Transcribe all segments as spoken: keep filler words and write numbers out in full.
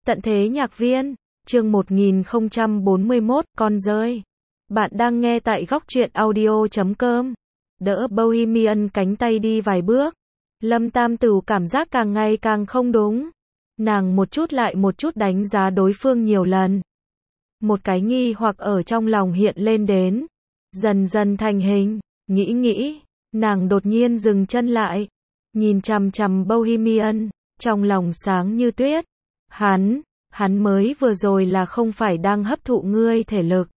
Tận thế nhạc viên, chương một nghìn không trăm bốn mươi mốt, con rơi. Bạn đang nghe tại góc truyện audio chấm com. Đỡ Bohemian cánh tay đi vài bước. Lâm Tam Tửu cảm giác càng ngày càng không đúng. Nàng một chút lại một chút đánh giá đối phương nhiều lần. Một cái nghi hoặc ở trong lòng hiện lên đến. Dần dần thành hình, nghĩ nghĩ, nàng đột nhiên dừng chân lại. Nhìn chằm chằm Bohemian, trong lòng sáng như tuyết. Hắn, hắn mới vừa rồi là không phải đang hấp thụ ngươi thể lực.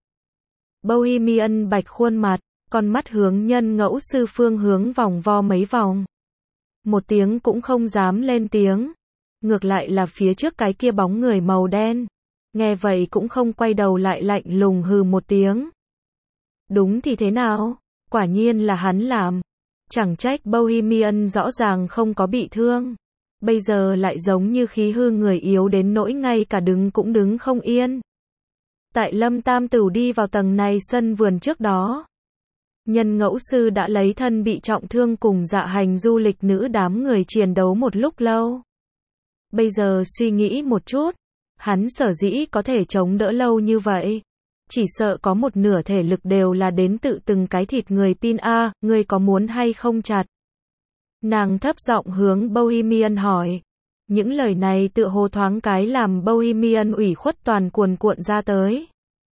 Bohemian bạch khuôn mặt, con mắt hướng Nhân Ngẫu Sư phương hướng vòng vo mấy vòng. Một tiếng cũng không dám lên tiếng. Ngược lại là phía trước cái kia bóng người màu đen. Nghe vậy cũng không quay đầu lại lạnh lùng hừ một tiếng. Đúng thì thế nào? Quả nhiên là hắn làm. Chẳng trách Bohemian rõ ràng không có bị thương. Bây giờ lại giống như khí hư người yếu đến nỗi ngay cả đứng cũng đứng không yên. Tại Lâm Tam Tửu đi vào tầng này sân vườn trước đó, Nhân Ngẫu Sư đã lấy thân bị trọng thương cùng Dạ Hành du lịch nữ đám người chiến đấu một lúc lâu. Bây giờ suy nghĩ một chút, hắn sở dĩ có thể chống đỡ lâu như vậy, chỉ sợ có một nửa thể lực đều là đến tự từng cái thịt người pin a, ngươi có muốn hay không chặt? Nàng thấp giọng hướng Bohemian hỏi. Những lời này tựa hồ thoáng cái làm Bohemian ủy khuất toàn cuồn cuộn ra tới.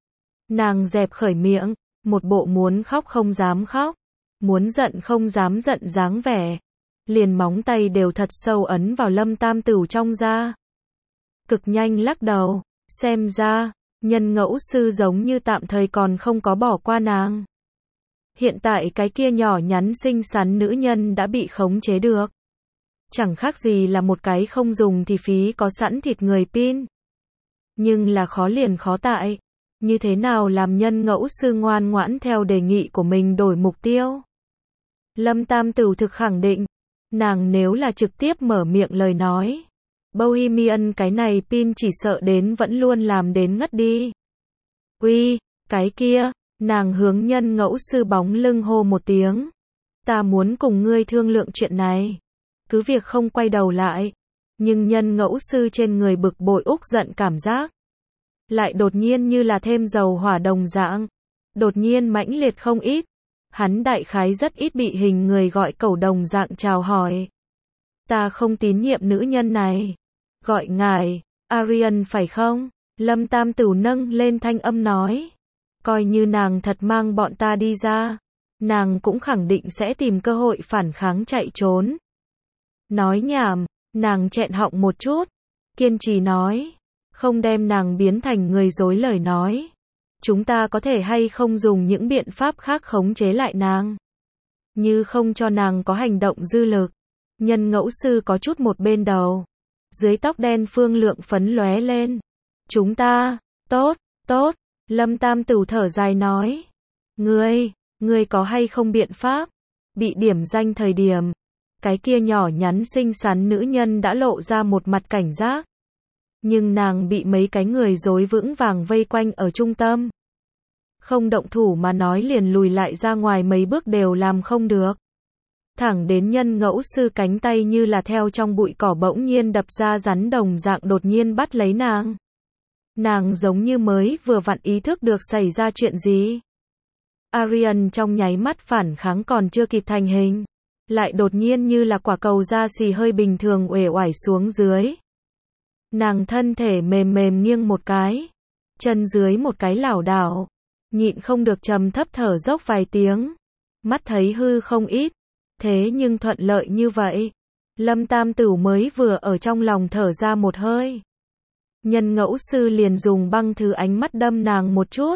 Nàng dẹp khởi miệng, một bộ muốn khóc không dám khóc, muốn giận không dám giận dáng vẻ. Liền móng tay đều thật sâu ấn vào Lâm Tam Tửu trong da. Cực nhanh lắc đầu, xem ra, Nhân Ngẫu Sư giống như tạm thời còn không có bỏ qua nàng. Hiện tại cái kia nhỏ nhắn xinh xắn nữ nhân đã bị khống chế được. Chẳng khác gì là một cái không dùng thì phí có sẵn thịt người pin. Nhưng là khó liền khó tại. Như thế nào làm Nhân Ngẫu Sư ngoan ngoãn theo đề nghị của mình đổi mục tiêu? Lâm Tam Tửu thực khẳng định. Nàng nếu là trực tiếp mở miệng lời nói, Bohemian cái này pin chỉ sợ đến vẫn luôn làm đến ngất đi. Uy, cái kia. Nàng hướng Nhân Ngẫu Sư bóng lưng hô một tiếng. Ta muốn cùng ngươi thương lượng chuyện này. Cứ việc không quay đầu lại. Nhưng Nhân Ngẫu Sư trên người bực bội úc giận cảm giác. Lại đột nhiên như là thêm dầu hỏa đồng dạng. Đột nhiên mãnh liệt không ít. Hắn đại khái rất ít bị hình người gọi cẩu đồng dạng chào hỏi. Ta không tín nhiệm nữ nhân này. Gọi ngài, Arian phải không? Lâm Tam Tửu nâng lên thanh âm nói. Coi như nàng thật mang bọn ta đi ra, nàng cũng khẳng định sẽ tìm cơ hội phản kháng chạy trốn. Nói nhảm, nàng chẹn họng một chút, kiên trì nói, không đem nàng biến thành người dối lời nói. Chúng ta có thể hay không dùng những biện pháp khác khống chế lại nàng. Như không cho nàng có hành động dư lực. Nhân Ngẫu Sư có chút một bên đầu. Dưới tóc đen phương lượng phấn lóe lên. Chúng ta, tốt, tốt. Lâm Tam Tửu thở dài nói. Ngươi, ngươi có hay không biện pháp? Bị điểm danh thời điểm. Cái kia nhỏ nhắn xinh xắn nữ nhân đã lộ ra một mặt cảnh giác. Nhưng nàng bị mấy cái người rối vững vàng vây quanh ở trung tâm. Không động thủ mà nói liền lùi lại ra ngoài mấy bước đều làm không được. Thẳng đến Nhân Ngẫu Sư cánh tay như là theo trong bụi cỏ bỗng nhiên đập ra rắn đồng dạng đột nhiên bắt lấy nàng. Nàng giống như mới vừa vặn ý thức được xảy ra chuyện gì. Arian trong nháy mắt phản kháng còn chưa kịp thành hình. Lại đột nhiên như là quả cầu da xì hơi bình thường uể oải xuống dưới. Nàng thân thể mềm mềm nghiêng một cái. Chân dưới một cái lảo đảo. Nhịn không được trầm thấp thở dốc vài tiếng. Mắt thấy hư không ít. Thế nhưng thuận lợi như vậy. Lâm Tam Tửu mới vừa ở trong lòng thở ra một hơi. Nhân Ngẫu Sư liền dùng băng thứ ánh mắt đâm nàng một chút.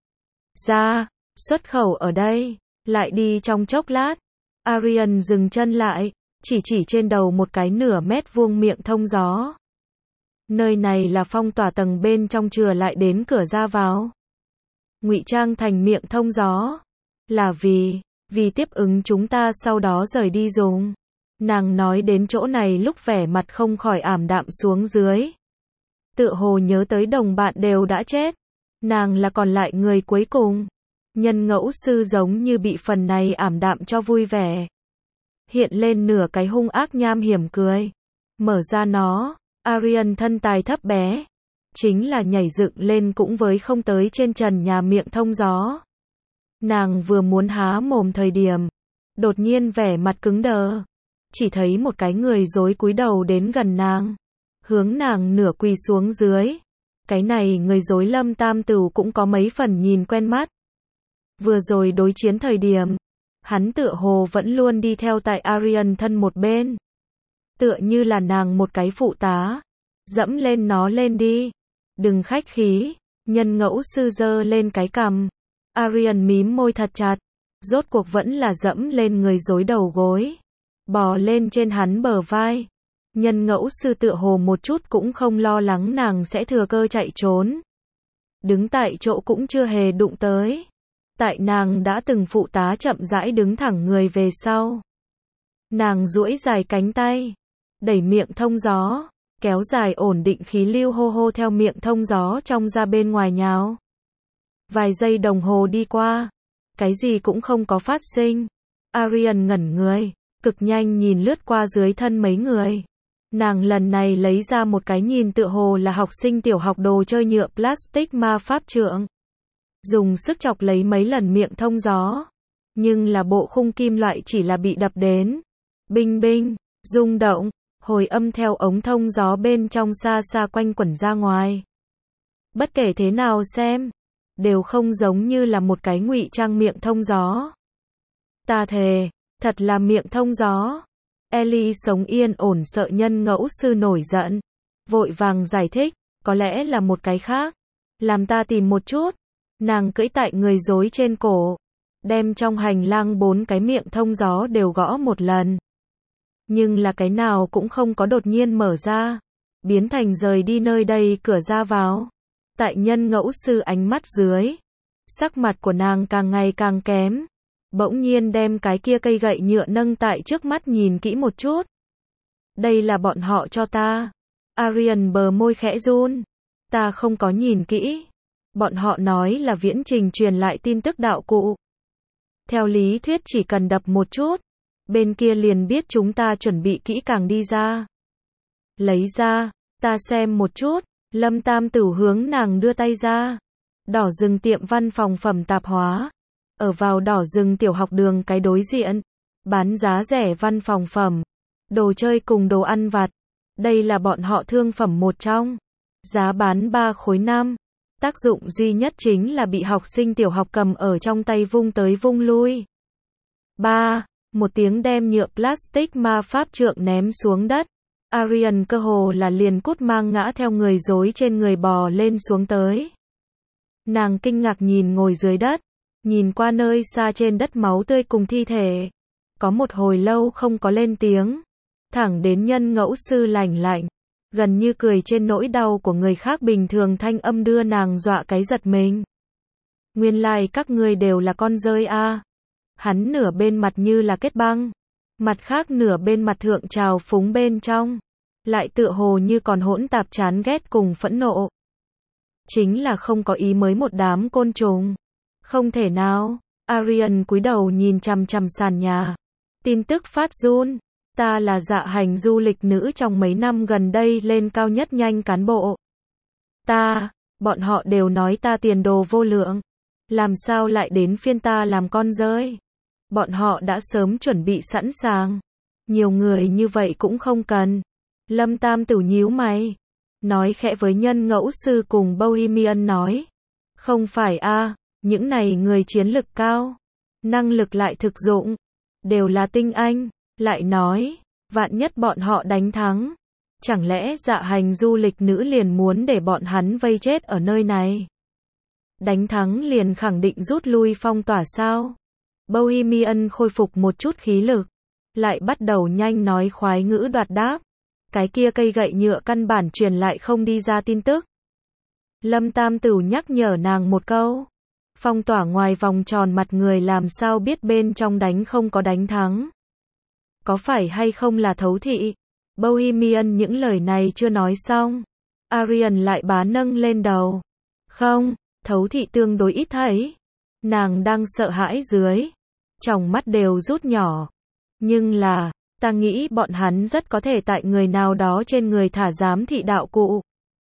Ra, xuất khẩu ở đây, lại đi trong chốc lát. Arian dừng chân lại, chỉ chỉ trên đầu một cái nửa mét vuông miệng thông gió. Nơi này là phong tỏa tầng bên trong chừa lại đến cửa ra vào. Ngụy trang thành miệng thông gió. Là vì, vì tiếp ứng chúng ta sau đó rời đi dùng. Nàng nói đến chỗ này lúc vẻ mặt không khỏi ảm đạm xuống dưới. Tựa hồ nhớ tới đồng bạn đều đã chết. Nàng là còn lại người cuối cùng. Nhân Ngẫu Sư giống như bị phần này ảm đạm cho vui vẻ. Hiện lên nửa cái hung ác nham hiểm cười. Mở ra nó, Arian thân tài thấp bé, chính là nhảy dựng lên cũng với không tới trên trần nhà miệng thông gió. Nàng vừa muốn há mồm thời điểm, đột nhiên vẻ mặt cứng đờ, chỉ thấy một cái người rối cúi đầu đến gần nàng, hướng nàng nửa quỳ xuống dưới. Cái này người rối Lâm Tam Tửu cũng có mấy phần nhìn quen mắt. Vừa rồi đối chiến thời điểm, hắn tựa hồ vẫn luôn đi theo tại Aryan thân một bên. Tựa như là nàng một cái phụ tá. Dẫm lên nó lên đi. Đừng khách khí. Nhân ngẫu sư giơ lên cái cằm. Aryan mím môi thật chặt. Rốt cuộc vẫn là dẫm lên người rối đầu gối. Bò lên trên hắn bờ vai. Nhân ngẫu sư tựa hồ một chút cũng không lo lắng nàng sẽ thừa cơ chạy trốn. Đứng tại chỗ cũng chưa hề đụng tới. Tại nàng đã từng phụ tá chậm rãi đứng thẳng người về sau. Nàng duỗi dài cánh tay, đẩy miệng thông gió, kéo dài ổn định khí lưu hô hô theo miệng thông gió trong ra bên ngoài nhào. Vài giây đồng hồ đi qua, cái gì cũng không có phát sinh. Aryan ngẩn người, cực nhanh nhìn lướt qua dưới thân mấy người. Nàng lần này lấy ra một cái nhìn tựa hồ là học sinh tiểu học đồ chơi nhựa plastic ma pháp trượng. Dùng sức chọc lấy mấy lần miệng thông gió. Nhưng là bộ khung kim loại chỉ là bị đập đến. Binh binh, rung động, hồi âm theo ống thông gió bên trong xa xa quanh quẩn ra ngoài. Bất kể thế nào xem, đều không giống như là một cái ngụy trang miệng thông gió. Ta thề, thật là miệng thông gió. Ellie sống yên ổn sợ nhân ngẫu sư nổi giận. Vội vàng giải thích, có lẽ là một cái khác. Làm ta tìm một chút. Nàng cưỡi tại người rối trên cổ. Đem trong hành lang bốn cái miệng thông gió đều gõ một lần. Nhưng là cái nào cũng không có đột nhiên mở ra. Biến thành rời đi nơi đây cửa ra vào. Tại nhân ngẫu sư ánh mắt dưới. Sắc mặt của nàng càng ngày càng kém. Bỗng nhiên đem cái kia cây gậy nhựa nâng tại trước mắt nhìn kỹ một chút. Đây là bọn họ cho ta. Aryan bờ môi khẽ run. Ta không có nhìn kỹ. Bọn họ nói là viễn trình truyền lại tin tức đạo cụ. Theo lý thuyết chỉ cần đập một chút. Bên kia liền biết chúng ta chuẩn bị kỹ càng đi ra. Lấy ra, ta xem một chút. Lâm Tam Tửu hướng nàng đưa tay ra. Đỏ rừng tiệm văn phòng phẩm tạp hóa. Ở vào đỏ rừng tiểu học đường cái đối diện. Bán giá rẻ văn phòng phẩm. Đồ chơi cùng đồ ăn vặt. Đây là bọn họ thương phẩm một trong. Giá bán ba khối năm. Tác dụng duy nhất chính là bị học sinh tiểu học cầm ở trong tay vung tới vung lui. ba. Một tiếng đem nhựa plastic ma pháp trượng ném xuống đất. Aryan cơ hồ là liền cút mang ngã theo người rối trên người bò lên xuống tới. Nàng kinh ngạc nhìn ngồi dưới đất. Nhìn qua nơi xa trên đất máu tươi cùng thi thể. Có một hồi lâu không có lên tiếng. Thẳng đến nhân ngẫu sư lạnh lạnh. Gần như cười trên nỗi đau của người khác bình thường thanh âm đưa nàng dọa cái giật mình. Nguyên lai like các ngươi đều là con rơi a. À. Hắn nửa bên mặt như là kết băng. Mặt khác nửa bên mặt thượng trào phúng bên trong. Lại tựa hồ như còn hỗn tạp chán ghét cùng phẫn nộ. Chính là không có ý mới một đám côn trùng. Không thể nào. Aryan cúi đầu nhìn chằm chằm sàn nhà. Tin tức phát run. Ta là dạ hành du lịch nữ trong mấy năm gần đây lên cao nhất nhanh cán bộ. Ta, bọn họ đều nói ta tiền đồ vô lượng. Làm sao lại đến phiên ta làm con rơi? Bọn họ đã sớm chuẩn bị sẵn sàng. Nhiều người như vậy cũng không cần. Lâm Tam Tửu nhíu mày. Nói khẽ với nhân ngẫu sư cùng Bohemian nói. Không phải a, những này người chiến lực cao. Năng lực lại thực dụng. Đều là tinh anh. Lại nói, vạn nhất bọn họ đánh thắng. Chẳng lẽ dạ hành du lịch nữ liền muốn để bọn hắn vây chết ở nơi này? Đánh thắng liền khẳng định rút lui phong tỏa sao? Bohemian khôi phục một chút khí lực. Lại bắt đầu nhanh nói khoái ngữ đoạt đáp. Cái kia cây gậy nhựa căn bản truyền lại không đi ra tin tức. Lâm Tam Tửu nhắc nhở nàng một câu. Phong tỏa ngoài vòng tròn mặt người làm sao biết bên trong đánh không có đánh thắng. Có phải hay không là thấu thị? Bohemian những lời này chưa nói xong. Aryan lại bá nâng lên đầu. Không, thấu thị tương đối ít thấy. Nàng đang sợ hãi dưới. Tròng mắt đều rút nhỏ. Nhưng là, ta nghĩ bọn hắn rất có thể tại người nào đó trên người thả giám thị đạo cụ.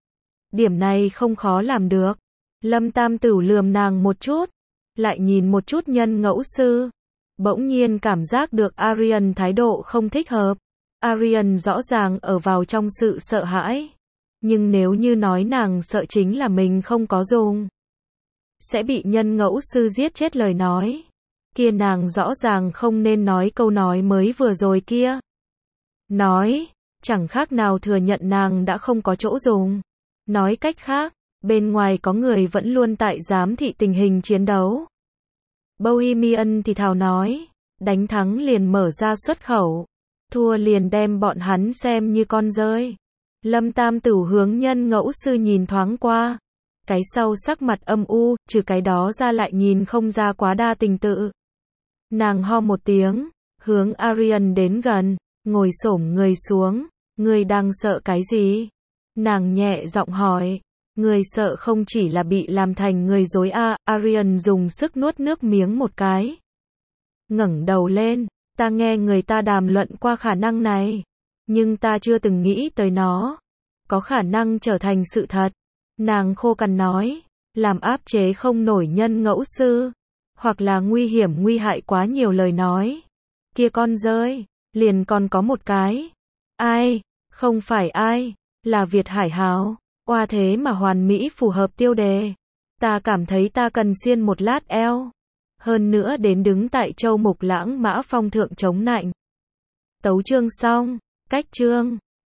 Điểm này không khó làm được. Lâm Tam Tửu lườm nàng một chút, lại nhìn một chút nhân ngẫu sư. Bỗng nhiên cảm giác được Aryan thái độ không thích hợp. Aryan rõ ràng ở vào trong sự sợ hãi. Nhưng nếu như nói nàng sợ chính là mình không có dùng, sẽ bị nhân ngẫu sư giết chết lời nói, kia nàng rõ ràng không nên nói câu nói mới vừa rồi kia. Nói, chẳng khác nào thừa nhận nàng đã không có chỗ dùng. Nói cách khác, bên ngoài có người vẫn luôn tại giám thị tình hình chiến đấu. Bohemian thì thào nói, đánh thắng liền mở ra xuất khẩu, thua liền đem bọn hắn xem như con rơi. Lâm Tam Tửu hướng nhân ngẫu sư nhìn thoáng qua, cái sau sắc mặt âm u, trừ cái đó ra lại nhìn không ra quá đa tình tự. Nàng ho một tiếng, hướng Aryan đến gần, ngồi xổm người xuống, ngươi đang sợ cái gì? Nàng nhẹ giọng hỏi, ngươi sợ không chỉ là bị làm thành người dối a? Aryan dùng sức nuốt nước miếng một cái, ngẩng đầu lên, ta nghe người ta đàm luận qua khả năng này, nhưng ta chưa từng nghĩ tới nó có khả năng trở thành sự thật. Nàng khô cằn nói, làm áp chế không nổi nhân ngẫu sư, hoặc là nguy hiểm nguy hại quá nhiều lời nói. Kia con rơi, liền còn có một cái. Ai? Không phải ai, là Việt Hải Hào. Oa thế mà hoàn mỹ phù hợp tiêu đề. Ta cảm thấy ta cần xiên một lát eo. Hơn nữa đến đứng tại châu mục lãng mã phong thượng chống nạnh. Tấu chương xong, cách chương.